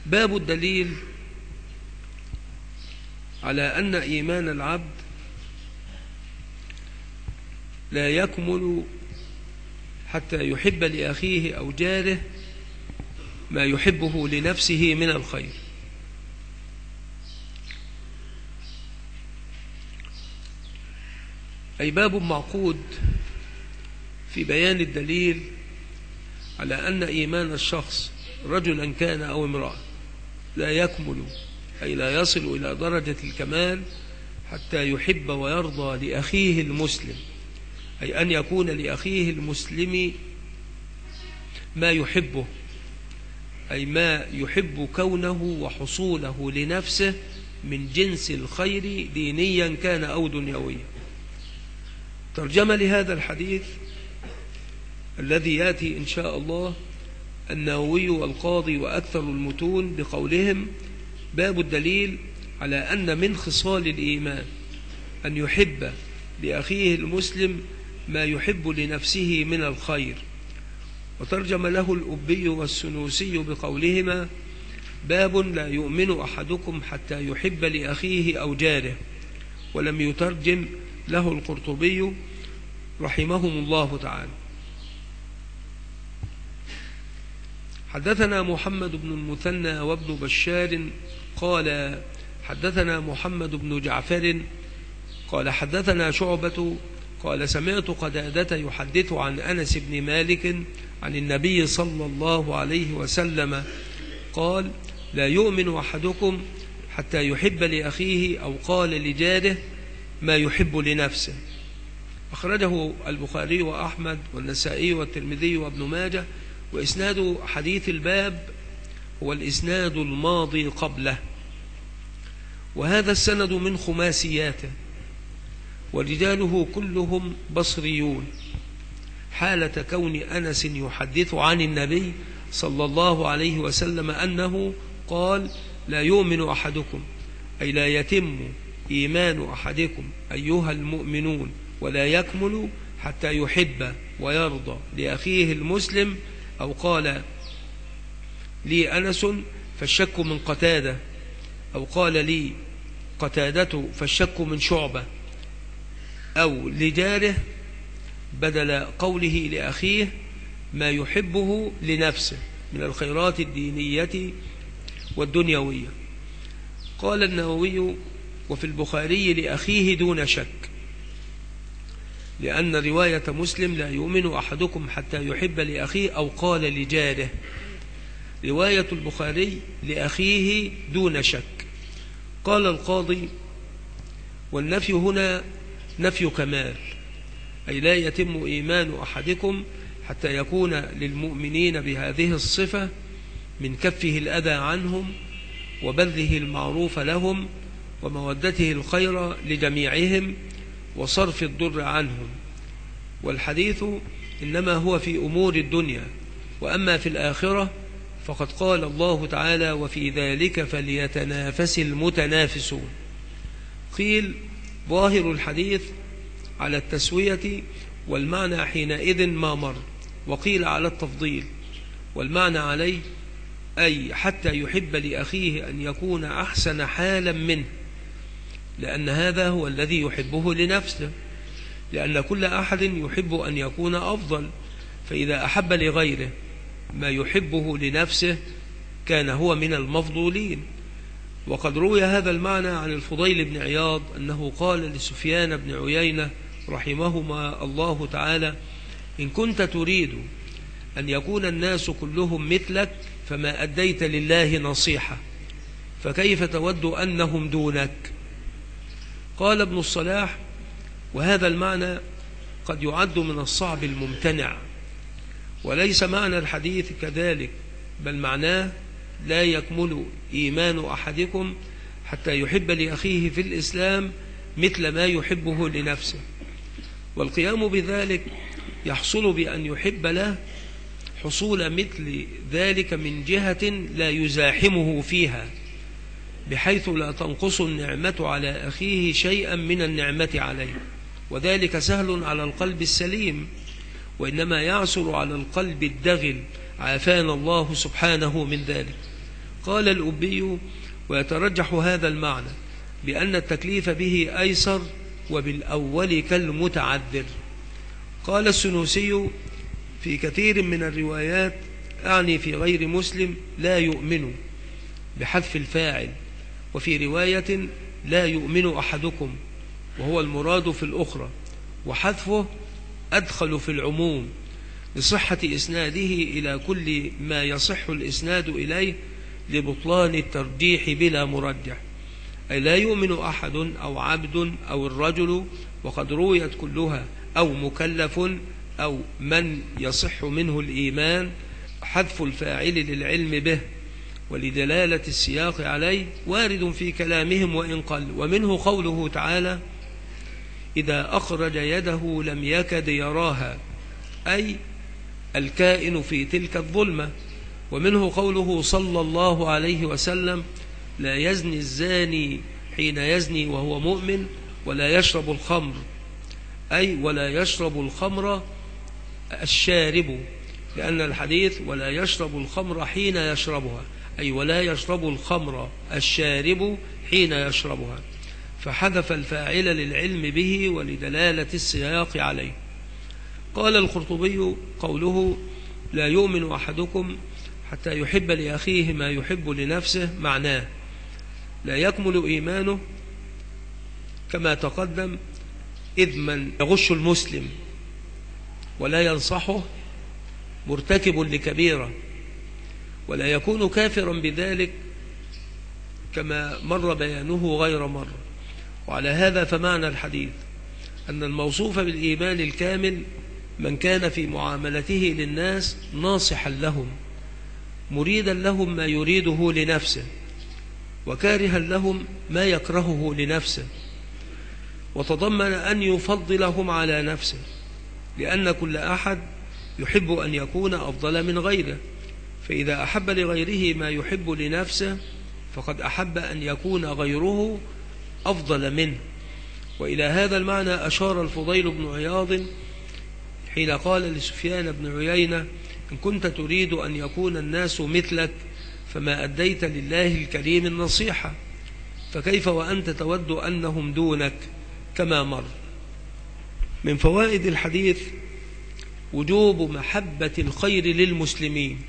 باب الدليل على أن إيمان العبد لا يكمل حتى يحب لأخيه أو جاره ما يحبه لنفسه من الخير. أي باب معقود في بيان الدليل على أن إيمان الشخص رجلا كان أو امرأة لا يكمل، أي لا يصل إلى درجة الكمال حتى يحب ويرضى لأخيه المسلم، أي أن يكون لأخيه المسلم ما يحبه، أي ما يحب كونه وحصوله لنفسه من جنس الخير دينيا كان أو دنيويا. ترجمة لهذا الحديث الذي يأتي إن شاء الله النووي والقاضي وأكثر المتون بقولهم: باب الدليل على أن من خصال الإيمان أن يحب لأخيه المسلم ما يحب لنفسه من الخير. وترجم له الأبي والسنوسي بقولهما: باب لا يؤمن أحدكم حتى يحب لأخيه أو جاره. ولم يترجم له القرطبي رحمهم الله تعالى. حدثنا محمد بن المثنى وابن بشار قال حدثنا محمد بن جعفر قال حدثنا شعبة قال سمعت قتادة يحدث عن أنس بن مالك عن النبي صلى الله عليه وسلم قال: لا يؤمن أحدكم حتى يحب لأخيه أو قال لجاره ما يحب لنفسه. أخرجه البخاري وأحمد والنسائي والترمذي وابن ماجه. وإسناد حديث الباب هو الإسناد الماضي قبله، وهذا السند من خماسياته، ورجاله كلهم بصريون، حالة كون أنس يحدث عن النبي صلى الله عليه وسلم أنه قال: لا يؤمن أحدكم، أي لا يتم إيمان أحدكم أيها المؤمنون ولا يكمل حتى يحب ويرضى لأخيه المسلم. أو قال لي أنس فالشك من قتادة، أو قال لي قتادة فالشك من شعبة، أو لجاره بدل قوله لأخيه ما يحبه لنفسه من الخيرات الدينية والدنيوية. قال النووي: وفي البخاري لأخيه دون شك، لأن رواية مسلم لا يؤمن أحدكم حتى يحب لأخيه أو قال لجاره. رواية البخاري لأخيه دون شك. قال القاضي: والنفي هنا نفي كمال، أي لا يتم إيمان أحدكم حتى يكون للمؤمنين بهذه الصفة من كفه الأذى عنهم وبذله المعروف لهم ومودته الخير لجميعهم وصرف الضر عنهم. والحديث إنما هو في أمور الدنيا، وأما في الآخرة فقد قال الله تعالى: وفي ذلك فليتنافس المتنافسون. قيل: ظاهر الحديث على التسوية، والمعنى حينئذ ما مر. وقيل على التفضيل، والمعنى عليه، أي حتى يحب لأخيه أن يكون أحسن حالا منه، لأن هذا هو الذي يحبه لنفسه، لأن كل أحد يحب أن يكون أفضل، فإذا أحب لغيره ما يحبه لنفسه كان هو من المفضولين. وقد روي هذا المعنى عن الفضيل بن عياض أنه قال لسفيان بن عيينة رحمهما الله تعالى: إن كنت تريد أن يكون الناس كلهم مثلك فما أديت لله نصيحة، فكيف تود أنهم دونك؟ قال ابن الصلاح: وهذا المعنى قد يعد من الصعب الممتنع، وليس معنى الحديث كذلك، بل معناه لا يكمل إيمان أحدكم حتى يحب لأخيه في الإسلام مثل ما يحبه لنفسه. والقيام بذلك يحصل بأن يحب له حصول مثل ذلك من جهة لا يزاحمه فيها، بحيث لا تنقص النعمة على أخيه شيئا من النعمة عليه، وذلك سهل على القلب السليم، وإنما يعسر على القلب الدغل عافانا الله سبحانه من ذلك. قال الأبي: ويترجح هذا المعنى بأن التكليف به أيسر وبالأول كالمتعذر. قال السنوسي: في كثير من الروايات، أعني في غير مسلم، لا يؤمن بحذف الفاعل، وفي رواية لا يؤمن أحدكم، وهو المراد في الأخرى، وحذفه أدخل في العموم لصحة إسناده إلى كل ما يصح الإسناد إليه لبطلان الترجيح بلا مرجح، أي لا يؤمن أحد أو عبد أو الرجل، وقد رويت كلها، أو مكلف، أو من يصح منه الإيمان. حذف الفاعل للعلم به ولدلالة السياق عليه وارد في كلامهم وإن قل. ومنه قوله تعالى: إذا أخرج يده لم يكد يراها، أي الكائن في تلك الظلمة. ومنه قوله صلى الله عليه وسلم: لا يزني الزاني حين يزني وهو مؤمن ولا يشرب الخمر، أي ولا يشرب الخمر الشارب، لأن الحديث ولا يشرب الخمر حين يشربها، أي ولا يشرب الخمر الشارب حين يشربها، فحذف الفاعل للعلم به ولدلالة السياق عليه. قال القرطبي: قوله لا يؤمن أحدكم حتى يحب لأخيه ما يحب لنفسه معناه لا يكمل إيمانه كما تقدم، إذ من يغش المسلم ولا ينصحه مرتكب لكبيرة، ولا يكون كافرا بذلك كما مر بيانه غير مرة. وعلى هذا فمعنى الحديث أن الموصوف بالإيمان الكامل من كان في معاملته للناس ناصحا لهم، مريدا لهم ما يريده لنفسه، وكارها لهم ما يكرهه لنفسه، وتضمن أن يفضلهم على نفسه، لأن كل أحد يحب أن يكون أفضل من غيره، فإذا أحب لغيره ما يحب لنفسه فقد أحب أن يكون غيره أفضل منه. وإلى هذا المعنى أشار الفضيل بن عياض حين قال لسفيان بن عيينة: إن كنت تريد أن يكون الناس مثلك فما أديت لله الكريم النصيحة، فكيف وأنت تود أنهم دونك كما مر. من فوائد الحديث وجوب محبة الخير للمسلمين،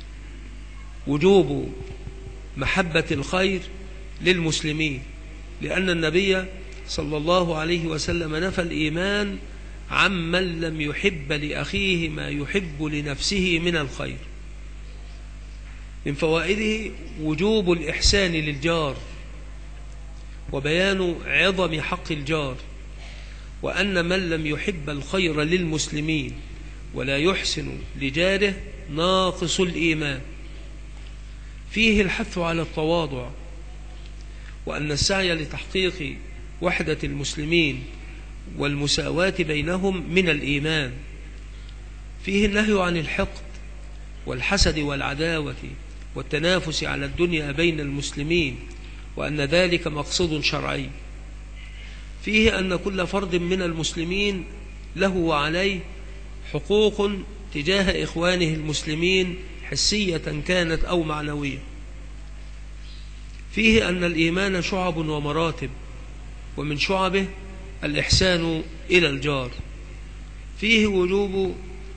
وجوب محبة الخير للمسلمين، لأن النبي صلى الله عليه وسلم نفى الإيمان عمن لم يحب لأخيه ما يحب لنفسه من الخير. من فوائده وجوب الإحسان للجار وبيان عظم حق الجار، وأن من لم يحب الخير للمسلمين ولا يحسن لجاره ناقص الإيمان. فيه الحث على التواضع، وأن السعي لتحقيق وحدة المسلمين والمساواة بينهم من الإيمان. فيه النهي عن الحقد والحسد والعداوة والتنافس على الدنيا بين المسلمين، وأن ذلك مقصود شرعي. فيه أن كل فرد من المسلمين له وعليه حقوق تجاه إخوانه المسلمين حسية كانت أو معنوية. فيه أن الإيمان شعب ومراتب، ومن شعبه الإحسان إلى الجار. فيه وجوب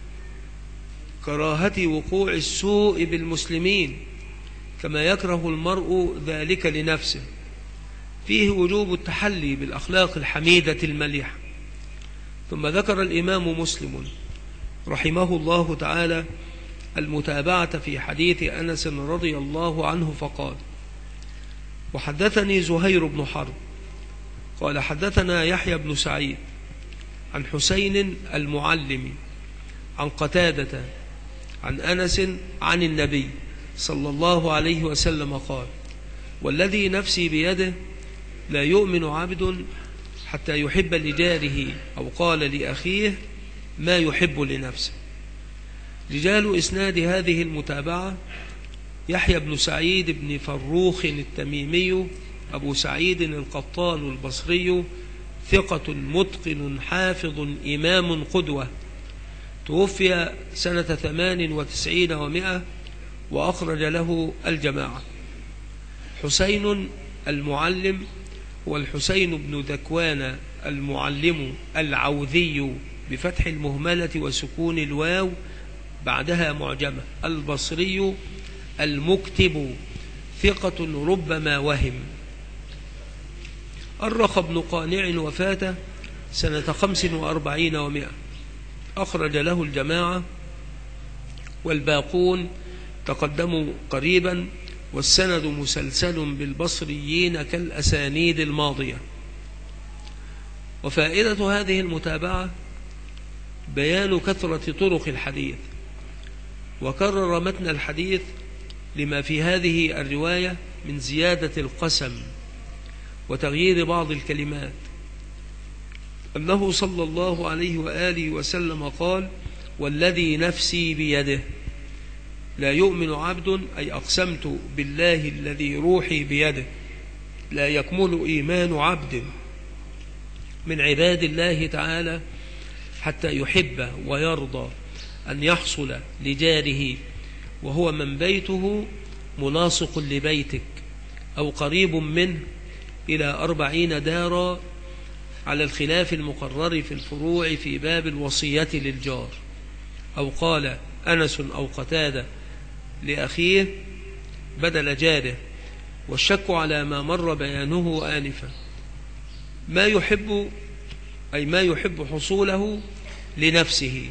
كراهة وقوع السوء بالمسلمين كما يكره المرء ذلك لنفسه. فيه وجوب التحلي بالأخلاق الحميدة المليحة. ثم ذكر الإمام مسلم رحمه الله تعالى المتابعة في حديث أنس رضي الله عنه فقال: وحدثني زهير بن حرب قال حدثنا يحيى بن سعيد عن حسين المعلم عن قتادة عن أنس عن النبي صلى الله عليه وسلم قال: والذي نفسي بيده لا يؤمن عبد حتى يحب لجاره أو قال لأخيه ما يحب لنفسه. رجال إسناد هذه المتابعة: يحيى بن سعيد بن فروخ التميمي أبو سعيد القطان البصري، ثقة متقن حافظ إمام قدوة، توفي سنة 98 و100، وأخرج له الجماعة. حسين المعلم هو الحسين بن ذكوان المعلم العوذي بفتح المهملة وسكون الواو بعدها معجمة، البصري المكتب، ثقة ربما وهم. أرخ ابن قانع وفاته سنة 45 و100، أخرج له الجماعة والباقون تقدموا قريبا، والسند مسلسل بالبصريين كالأسانيد الماضية. وفائدة هذه المتابعة بيان كثرة طرق الحديث، وكرر متن الحديث لما في هذه الرواية من زيادة القسم وتغيير بعض الكلمات، أنه صلى الله عليه وآله وسلم قال: والذي نفسي بيده لا يؤمن عبد، أي أقسمت بالله الذي روحي بيده، لا يكمل إيمان عبد من عباد الله تعالى حتى يحب ويرضى أن يحصل لجاره وهو من بيته ملاصق لبيتك أو قريب منه إلى 40 دارا، على الخلاف المقرر في الفروع في باب الوصية للجار. أو قال أنس أو قتادة لأخيه بدل جاره، والشك على ما مر بيانه آنفا، ما يحب أي ما يحب حصوله لنفسه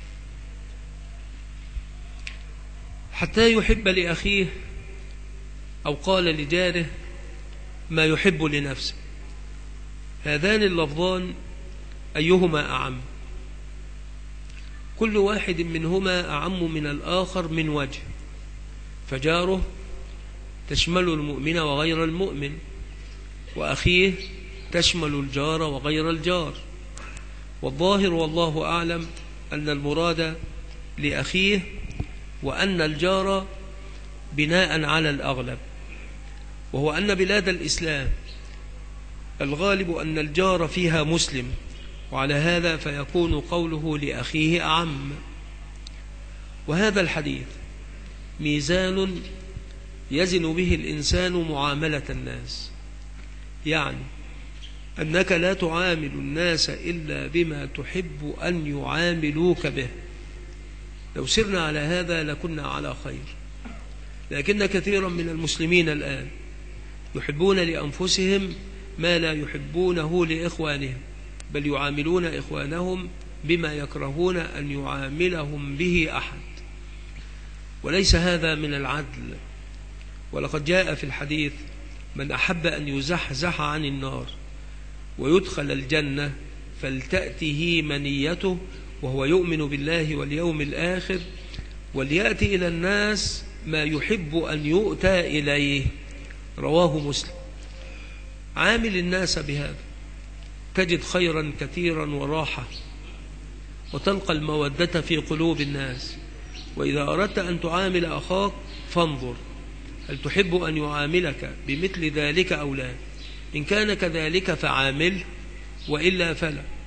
حتى يحب لأخيه، أو قال لجاره ما يحب لنفسه. هذان اللفظان أيهما أعم؟ كل واحد منهما أعم من الآخر من وجه، فجاره تشمل المؤمن وغير المؤمن، وأخيه تشمل الجار وغير الجار. والظاهر والله أعلم أن المراد لأخيه، وأن الجار بناء على الأغلب، وهو أن بلاد الإسلام الغالب أن الجار فيها مسلم، وعلى هذا فيكون قوله لأخيه أعم. وهذا الحديث ميزان يزن به الإنسان معاملة الناس، يعني أنك لا تعامل الناس إلا بما تحب أن يعاملوك به. لو سرنا على هذا لكنا على خير، لكن كثيرا من المسلمين الآن يحبون لأنفسهم ما لا يحبونه لإخوانهم، بل يعاملون إخوانهم بما يكرهون أن يعاملهم به أحد، وليس هذا من العدل. ولقد جاء في الحديث: من أحب أن يزحزح عن النار ويدخل الجنة فلتأته منيته وهو يؤمن بالله واليوم الآخر، وليأتي إلى الناس ما يحب أن يؤتى إليه. رواه مسلم. عامل الناس بهذا تجد خيرا كثيرا وراحة، وتلقى المودة في قلوب الناس. وإذا أردت أن تعامل أخاك فانظر هل تحب أن يعاملك بمثل ذلك أو لا. إن كان كذلك فعامل، وإلا فلا.